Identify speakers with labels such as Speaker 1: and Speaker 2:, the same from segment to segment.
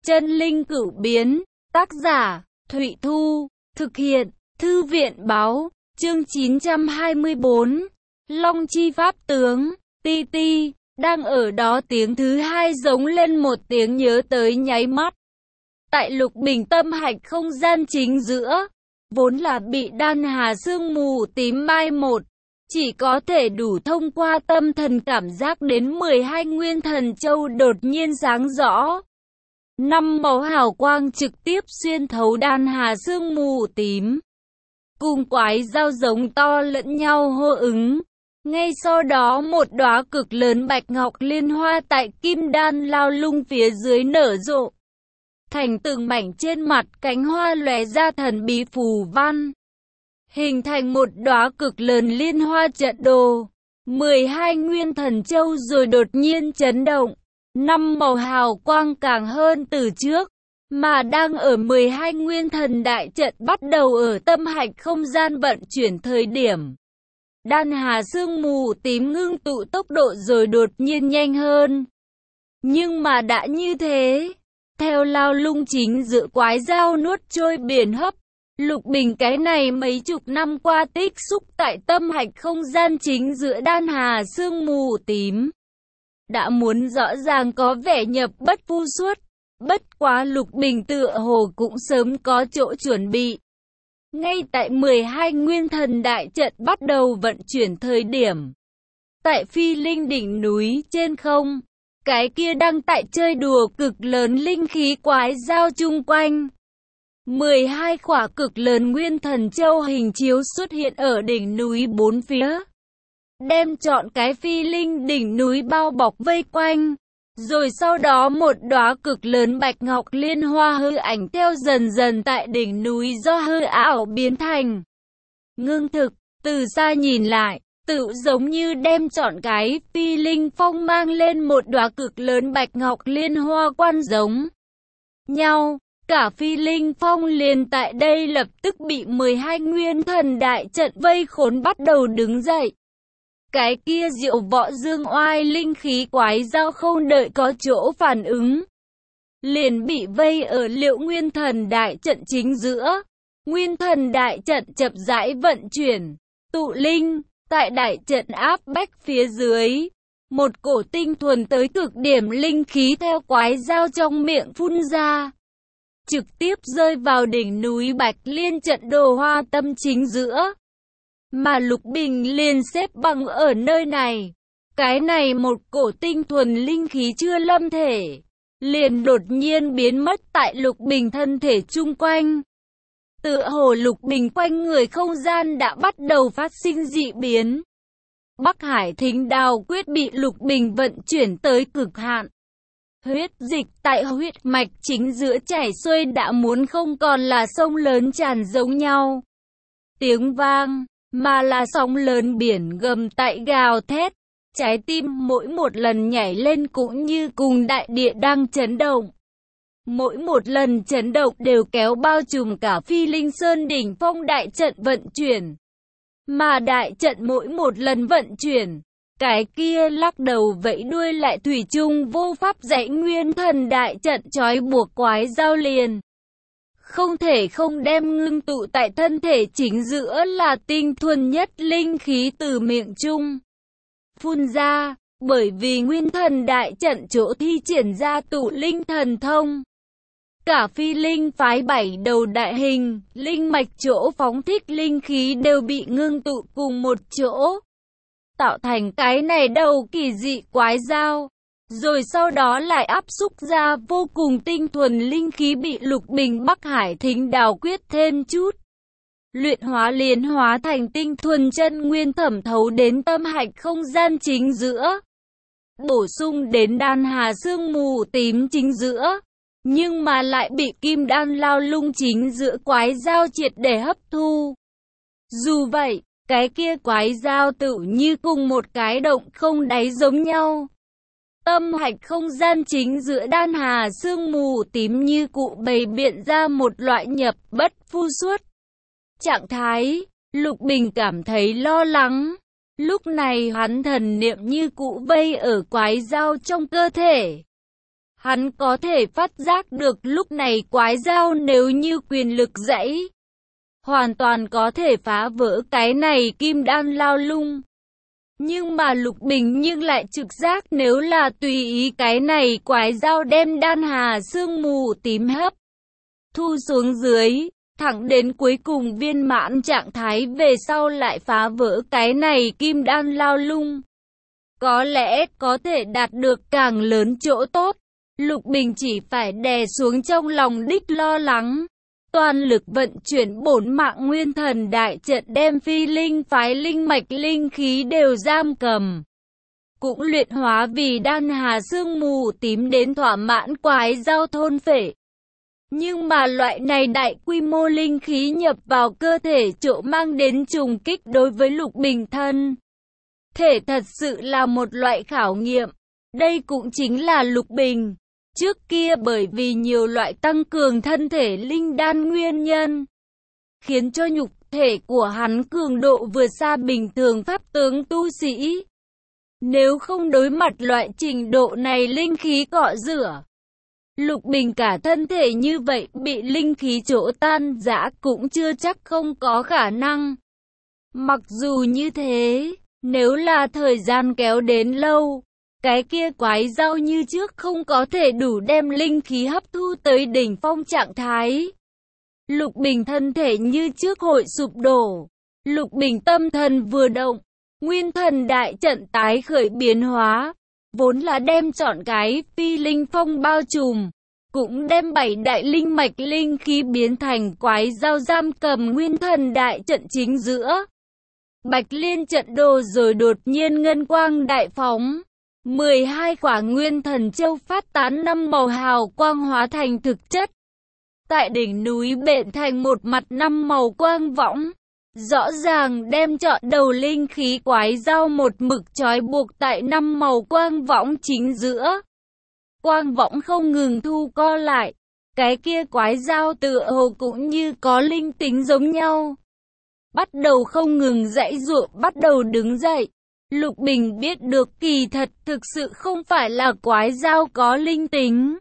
Speaker 1: Chân linh cửu biến, tác giả, Thụy Thu, thực hiện, Thư viện báo, chương 924, Long Chi Pháp Tướng, Ti Ti, đang ở đó tiếng thứ hai giống lên một tiếng nhớ tới nháy mắt. Tại Lục Bình tâm hạch không gian chính giữa, vốn là bị đan hà sương mù tím mai một, chỉ có thể đủ thông qua tâm thần cảm giác đến 12 nguyên thần châu đột nhiên sáng rõ. 5 màu hào quang trực tiếp xuyên thấu đan hà sương mù tím, cùng quái dao giống to lẫn nhau hô ứng. Ngay sau đó một đóa cực lớn bạch ngọc liên hoa tại kim đan lao lung phía dưới nở rộ, thành từng mảnh trên mặt cánh hoa lóe ra thần bí phù văn, hình thành một đóa cực lớn liên hoa trận đồ. 12 nguyên thần châu rồi đột nhiên chấn động. 5 màu hào quang càng hơn từ trước, mà đang ở 12 nguyên thần đại trận bắt đầu ở tâm hạch không gian vận chuyển thời điểm. Đan hà sương mù tím ngưng tụ tốc độ rồi đột nhiên nhanh hơn. Nhưng mà đã như thế, theo lao lung chính giữa quái dao nuốt trôi biển hấp, Lục Bình cái này mấy chục năm qua tích xúc tại tâm hạch không gian chính giữa đan hà sương mù tím, đã muốn rõ ràng có vẻ nhập bất phu suốt. Bất quá Lục Bình tựa hồ cũng sớm có chỗ chuẩn bị. Ngay tại 12 nguyên thần đại trận bắt đầu vận chuyển thời điểm, tại Phi Linh đỉnh núi trên không, cái kia đang tại chơi đùa cực lớn linh khí quái dao chung quanh. 12 khỏa cực lớn nguyên thần châu hình chiếu xuất hiện ở đỉnh núi bốn phía, đem trọn cái Phi Linh đỉnh núi bao bọc vây quanh. Rồi sau đó một đóa cực lớn bạch ngọc liên hoa hư ảnh theo dần dần tại đỉnh núi do hư ảo biến thành ngưng thực. Từ xa nhìn lại, tự giống như đem trọn cái Phi Linh phong mang lên một đóa cực lớn bạch ngọc liên hoa quan giống nhau. Cả Phi Linh phong liền tại đây lập tức bị 12 nguyên thần đại trận vây khốn bắt đầu đứng dậy. Cái kia diệu võ dương oai linh khí quái dao không đợi có chỗ phản ứng, liền bị vây ở Liệu nguyên thần đại trận chính giữa. Nguyên thần đại trận chậm rãi vận chuyển, tụ linh, tại đại trận áp bách phía dưới. Một cổ tinh thuần tới cực điểm linh khí theo quái dao trong miệng phun ra, trực tiếp rơi vào đỉnh núi Bạch Liên trận đồ hoa tâm chính giữa. Mà Lục Bình liền xếp bằng ở nơi này. Cái này một cổ tinh thuần linh khí chưa lâm thể, liền đột nhiên biến mất tại Lục Bình thân thể chung quanh. Tựa hồ Lục Bình quanh người không gian đã bắt đầu phát sinh dị biến. Bắc Hải Thính Đao Quyết bị Lục Bình vận chuyển tới cực hạn. Huyết dịch tại huyết mạch chính giữa chảy xuôi đã muốn không còn là sông lớn tràn giống nhau tiếng vang, mà là sóng lớn biển gầm tại gào thét. Trái tim mỗi một lần nhảy lên cũng như cùng đại địa đang chấn động. Mỗi một lần chấn động đều kéo bao trùm cả Phi Linh Sơn đỉnh phong đại trận vận chuyển. Mà đại trận mỗi một lần vận chuyển, cái kia lắc đầu vẫy đuôi lại thủy chung vô pháp dãy nguyên thần đại trận trói buộc quái dao liền. Không thể không đem ngưng tụ tại thân thể chính giữa là tinh thuần nhất linh khí từ miệng chung phun ra, bởi vì nguyên thần đại trận chỗ thi triển ra tụ linh thần thông. Cả Phi Linh phái 7 đầu đại hình, linh mạch chỗ phóng thích linh khí đều bị ngưng tụ cùng một chỗ, tạo thành cái này đầu kỳ dị quái dao. Rồi sau đó lại áp xúc ra vô cùng tinh thuần linh khí bị Lục Bình Bắc Hải Thính Đao Quyết thêm chút luyện hóa liền hóa thành tinh thuần chân nguyên thẩm thấu đến tâm hạch không gian chính giữa, bổ sung đến đan hà sương mù tím chính giữa, nhưng mà lại bị kim đan lao lung chính giữa quái dao triệt để hấp thu. Dù vậy, cái kia quái dao tự như cùng một cái động không đáy giống nhau. Tâm hạch không gian chính giữa đan hà sương mù tím như cụ bày biện ra một loại nhập bất phu suốt trạng thái. Lục Bình cảm thấy lo lắng. Lúc này hắn thần niệm như cụ vây ở quái dao trong cơ thể, Hắn có thể phát giác được lúc này quái dao nếu như quyền lực dãy, hoàn toàn có thể phá vỡ cái này kim đan lao lung. Nhưng mà Lục Bình nhưng lại trực giác nếu là tùy ý cái này quái dao đem đan hà sương mù tím hấp thu xuống dưới, thẳng đến cuối cùng viên mãn trạng thái về sau lại phá vỡ cái này kim đan lao lung. Có lẽ có thể đạt được càng lớn chỗ tốt. Lục Bình chỉ phải đè xuống trong lòng đích lo lắng. Toàn lực vận chuyển 4 mạng nguyên thần đại trận đem phi linh phái linh mạch linh khí đều giam cầm. Cũng luyện hóa vì đan hà sương mù tím đến thỏa mãn quái dao thôn phệ. Nhưng mà loại này đại quy mô linh khí nhập vào cơ thể chỗ mang đến trùng kích đối với Lục Bình thân thể thật sự là một loại khảo nghiệm. Đây cũng chính là Lục Bình trước kia bởi vì nhiều loại tăng cường thân thể linh đan nguyên nhân, khiến cho nhục thể của hắn cường độ vượt xa bình thường pháp tướng tu sĩ. Nếu không đối mặt loại trình độ này linh khí cọ rửa, Lục Bình cả thân thể như vậy bị linh khí chỗ tan rã cũng chưa chắc không có khả năng. Mặc dù như thế, nếu là thời gian kéo đến lâu, cái kia quái dao như trước không có thể đủ đem linh khí hấp thu tới đỉnh phong trạng thái. Lục Bình thân thể như trước hội sụp đổ. Lục Bình tâm thần vừa động, nguyên thần đại trận tái khởi biến hóa, vốn là đem trọn cái phi linh phong bao trùm, cũng đem 7 đại linh mạch linh khí biến thành quái dao giam cầm nguyên thần đại trận chính giữa. Bạch liên trận đồ rồi đột nhiên ngân quang đại phóng. 12 quả nguyên thần châu phát tán 5 màu hào quang hóa thành thực chất. Tại đỉnh núi bện thành một mặt 5 màu quang võng. Rõ ràng đem trọn đầu linh khí quái dao một mực trói buộc tại 5 màu quang võng chính giữa. Quang võng không ngừng thu co lại. Cái kia quái dao tựa hồ cũng như có linh tính giống nhau. Bắt đầu không ngừng giãy giụa, bắt đầu đứng dậy. Lục Bình biết được kỳ thật thực sự không phải là quái dao có linh tính,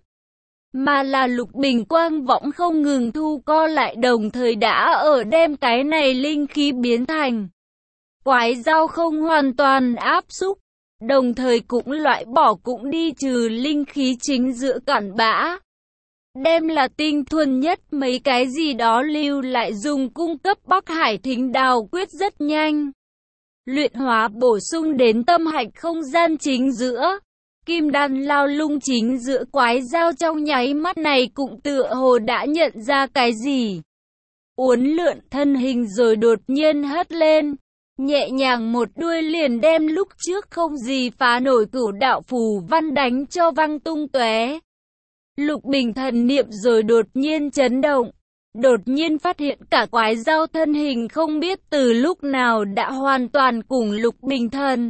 Speaker 1: mà là Lục Bình quang võng không ngừng thu co lại đồng thời đã ở đem cái này linh khí biến thành. Quái dao không hoàn toàn áp xúc, đồng thời cũng loại bỏ cũng đi trừ linh khí chính giữa cặn bã. Đem là tinh thuần nhất mấy cái gì đó lưu lại dùng cung cấp Bắc Hải Thính Đào quyết rất nhanh. Luyện hóa bổ sung đến tâm hạch không gian chính giữa. Kim đan lao lung chính giữa quái dao trong nháy mắt này cũng tựa hồ đã nhận ra cái gì. Uốn lượn thân hình rồi đột nhiên hất lên. Nhẹ nhàng một đuôi liền đem lúc trước không gì phá nổi cửu đạo phù văn đánh cho văng tung tóe. Lục Bình thần niệm rồi đột nhiên chấn động. Đột nhiên phát hiện cả quái dao thân hình không biết từ lúc nào đã hoàn toàn cùng Lục Bình thần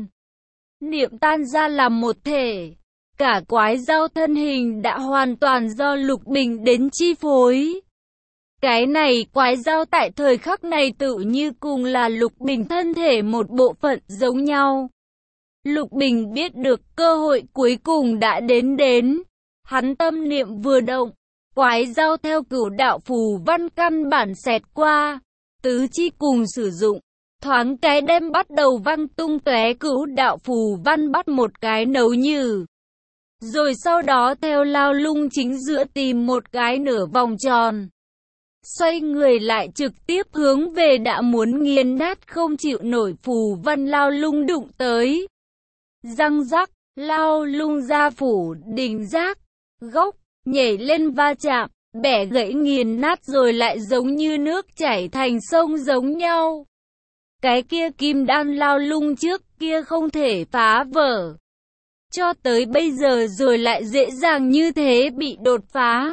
Speaker 1: niệm tan ra làm một thể. Cả quái dao thân hình đã hoàn toàn do Lục Bình đến chi phối. Cái này quái dao tại thời khắc này tự như cùng là Lục Bình thân thể một bộ phận giống nhau. Lục Bình biết được cơ hội cuối cùng đã đến. Hắn tâm niệm vừa động. Quái dao theo cửu đạo phù văn căn bản xẹt qua, tứ chi cùng sử dụng, thoáng cái đem bắt đầu văng tung tóe cửu đạo phù văn bắt một cái nấu nhừ. Rồi sau đó theo lao lung chính giữa tìm một cái nửa vòng tròn. Xoay người lại trực tiếp hướng về đã muốn nghiền nát không chịu nổi phù văn lao lung đụng tới. Răng rắc, lao lung ra phủ, đỉnh giác, gốc. Nhảy lên va chạm, bẻ gãy nghiền nát rồi lại giống như nước chảy thành sông giống nhau. Cái kia kim đan lao lung trước kia không thể phá vỡ. Cho tới bây giờ rồi lại dễ dàng như thế bị đột phá.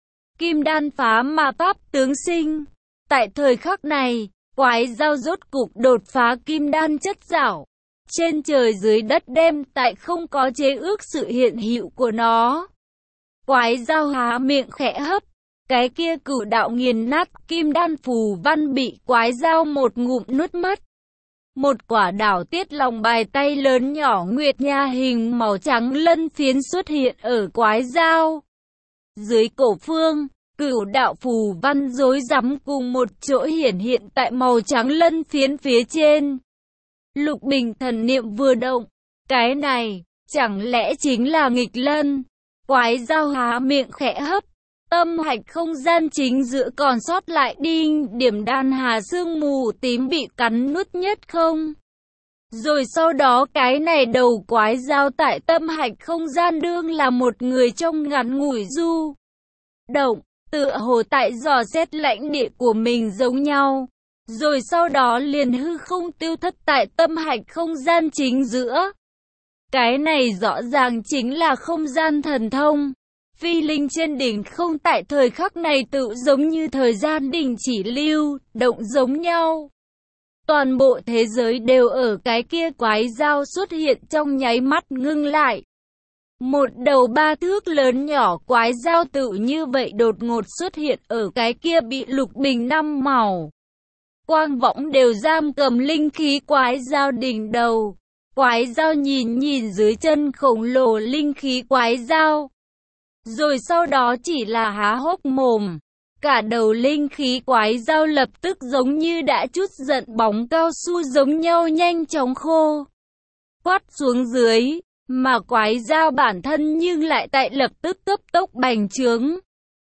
Speaker 1: Kim đan phá mà pháp tướng sinh. Tại thời khắc này, quái dao rốt cục đột phá kim đan chất giảo. Trên trời dưới đất đem tại không có chế ước sự hiện hữu của nó. Quái dao há miệng khẽ hấp, cái kia cửu đạo nghiền nát kim đan phù văn bị quái dao một ngụm nuốt mất. Một quả đảo tiết lòng bài tay lớn nhỏ nguyệt nha hình màu trắng lân phiến xuất hiện ở quái dao. Dưới cổ phương, cửu đạo phù văn rối rắm cùng một chỗ hiển hiện tại màu trắng lân phiến phía trên. Lục Bình thần niệm vừa động, cái này, chẳng lẽ chính là nghịch lân? Quái dao há miệng khẽ hấp, tâm hạch không gian chính giữa còn sót lại đinh điểm đan hà sương mù tím bị cắn nuốt nhất không? Rồi sau đó cái này đầu quái dao tại tâm hạch không gian đương là một người trong ngắn ngủi du động, tựa hồ tại dò xét lãnh địa của mình giống nhau. Rồi sau đó liền hư không tiêu thất tại tâm hạch không gian chính giữa. Cái này rõ ràng chính là không gian thần thông. Phi linh trên đỉnh không tại thời khắc này tự giống như thời gian đình chỉ lưu động giống nhau. Toàn bộ thế giới đều ở cái kia quái dao xuất hiện trong nháy mắt ngưng lại. Một đầu 3 thước lớn nhỏ quái dao tự như vậy đột ngột xuất hiện ở cái kia bị Lục Bình 5 màu quang võng đều giam cầm linh khí quái dao đỉnh đầu. Quái dao nhìn dưới chân khổng lồ linh khí quái dao. Rồi sau đó chỉ là há hốc mồm. Cả đầu linh khí quái dao lập tức giống như đã chút giận bóng cao su giống nhau nhanh chóng khô quắt xuống dưới. Mà quái dao bản thân nhưng lại tại lập tức cấp tốc bành trướng.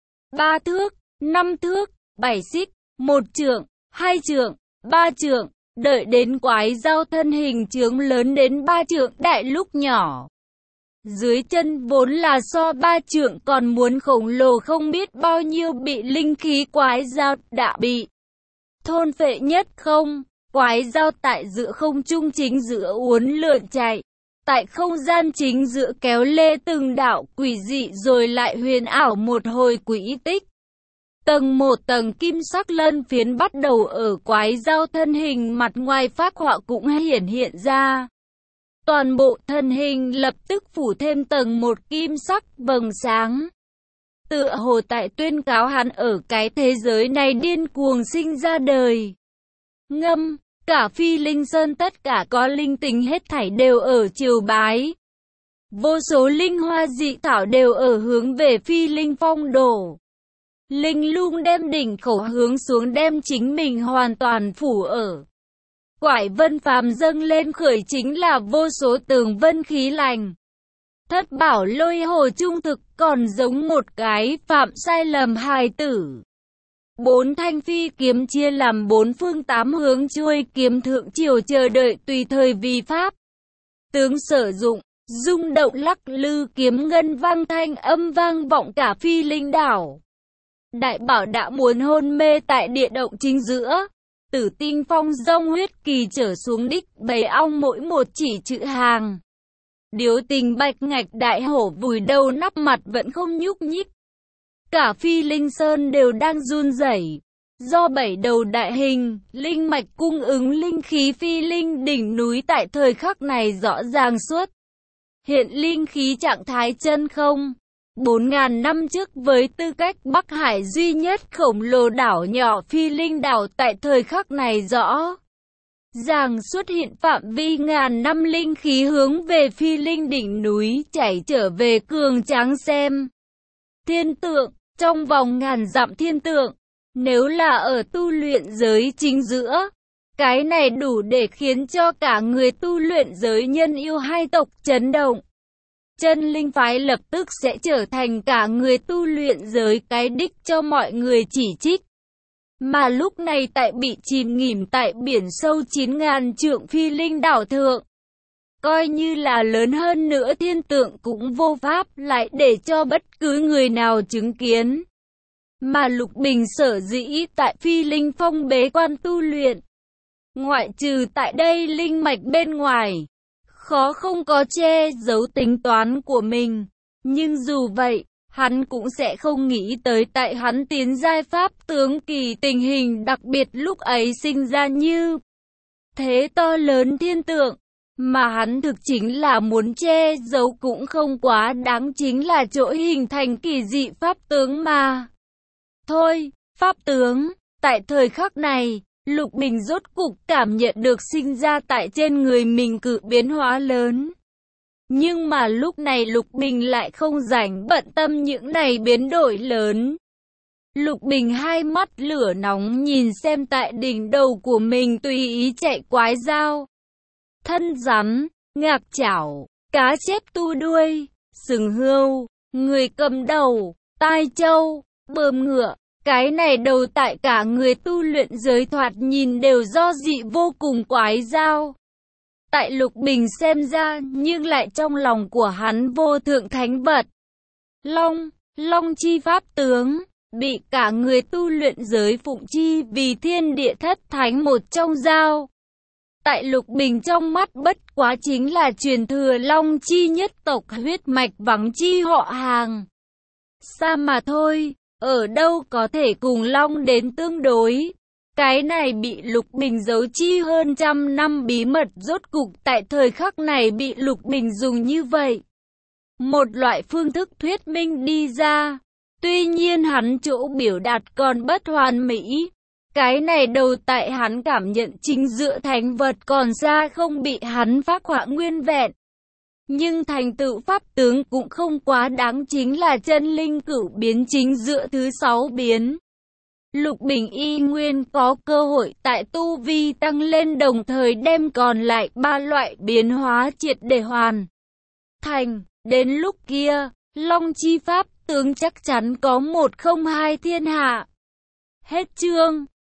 Speaker 1: 3 thước, 5 thước, 7 xích, 1 trượng, 2 trượng, 3 trượng. Đợi đến quái dao thân hình trướng lớn đến 3 trượng đại lúc nhỏ. Dưới chân vốn là so 3 trượng còn muốn khổng lồ không biết bao nhiêu bị linh khí quái dao đã bị thôn phệ nhất không. Quái dao tại giữa không trung chính giữa uốn lượn chạy. Tại không gian chính giữa kéo lê từng đạo quỷ dị rồi lại huyền ảo một hồi quỹ tích. Tầng một tầng kim sắc lân phiến bắt đầu ở quái dao thân hình mặt ngoài phác họa cũng hiện ra. Toàn bộ thân hình lập tức phủ thêm tầng một kim sắc vầng sáng. Tựa hồ tại tuyên cáo hắn ở cái thế giới này điên cuồng sinh ra đời. Ngâm, cả Phi Linh Sơn tất cả có linh tính hết thảy đều ở triều bái. Vô số linh hoa dị thảo đều ở hướng về Phi Linh Phong đổ. Linh lung đem đỉnh khẩu hướng xuống đem chính mình hoàn toàn phủ ở. Quải vân phàm dâng lên khởi chính là vô số tường vân khí lành. Thất bảo lôi hồ trung thực còn giống một cái phạm sai lầm hài tử. 4 thanh phi kiếm chia làm 4 phương 8 hướng chuôi kiếm thượng triều chờ đợi tùy thời vì pháp. Tướng sử dụng, rung động lắc lư kiếm ngân vang thanh âm vang vọng cả Phi Linh đảo. Đại bảo đã muốn hôn mê tại địa động chính giữa. Tử tinh phong dông huyết kỳ trở xuống đích bầy ong mỗi một chỉ chữ hàng. Điếu tình bạch ngạch đại hổ vùi đầu nắp mặt vẫn không nhúc nhích. Cả Phi Linh Sơn đều đang run rẩy. Do 7 đầu đại hình, linh mạch cung ứng linh khí Phi Linh đỉnh núi tại thời khắc này rõ ràng suốt. Hiện linh khí trạng thái chân không. 4.000 năm trước với tư cách Bắc Hải duy nhất khổng lồ đảo nhỏ Phi Linh đảo tại thời khắc này rõ ràng xuất hiện phạm vi ngàn năm linh khí hướng về Phi Linh đỉnh núi chảy trở về cường tráng xem. Thiên tượng, trong vòng ngàn dặm thiên tượng, nếu là ở tu luyện giới chính giữa, cái này đủ để khiến cho cả người tu luyện giới nhân yêu hai tộc chấn động. Chân linh phái lập tức sẽ trở thành cả người tu luyện giới cái đích cho mọi người chỉ trích. Mà lúc này tại bị chìm nghỉm tại biển sâu 9.000 trượng Phi Linh đảo thượng, coi như là lớn hơn nữa thiên tượng cũng vô pháp lại để cho bất cứ người nào chứng kiến. Mà Lục Bình sở dĩ tại Phi Linh Phong bế quan tu luyện, ngoại trừ tại đây linh mạch bên ngoài, khó không có che giấu tính toán của mình. Nhưng dù vậy, hắn cũng sẽ không nghĩ tới tại hắn tiến giai pháp tướng kỳ tình hình đặc biệt lúc ấy sinh ra như thế to lớn thiên tượng. Mà hắn thực chính là muốn che giấu cũng không quá đáng chính là chỗ hình thành kỳ dị pháp tướng mà. Thôi, pháp tướng, tại thời khắc này, Lục Bình rốt cục cảm nhận được sinh ra tại trên người mình cự biến hóa lớn. Nhưng mà lúc này Lục Bình lại không rảnh bận tâm những này biến đổi lớn. Lục Bình hai mắt lửa nóng nhìn xem tại đỉnh đầu của mình tùy ý chạy quái dao. Thân rắn, ngạc chảo, cá chép tu đuôi, sừng hươu, người cầm đầu, tai trâu, bờm ngựa. Cái này đầu tại cả người tu luyện giới thoạt nhìn đều do dị vô cùng quái dao. Tại Lục Bình xem ra nhưng lại trong lòng của hắn vô thượng thánh vật. Long chi pháp tướng, bị cả người tu luyện giới phụng chi vì thiên địa thất thánh một trong dao. Tại Lục Bình trong mắt bất quá chính là truyền thừa Long chi nhất tộc huyết mạch vắng chi họ hàng. Xa mà thôi, ở đâu có thể cùng Long đến tương đối. Cái này bị Lục Bình giấu chi hơn trăm năm bí mật rốt cục tại thời khắc này bị Lục Bình dùng như vậy. Một loại phương thức thuyết minh đi ra. Tuy nhiên hắn chỗ biểu đạt còn bất hoàn mỹ. Cái này đầu tại hắn cảm nhận chính giữa thánh vật còn xa không bị hắn phác họa nguyên vẹn. Nhưng thành tựu pháp tướng cũng không quá đáng chính là chân linh cửu biến chính giữa thứ 6 biến. Lục Bình y nguyên có cơ hội tại tu vi tăng lên đồng thời đem còn lại 3 loại biến hóa triệt để hoàn thành. Đến lúc kia, Long chi pháp tướng chắc chắn có 102 thiên hạ. Hết chương.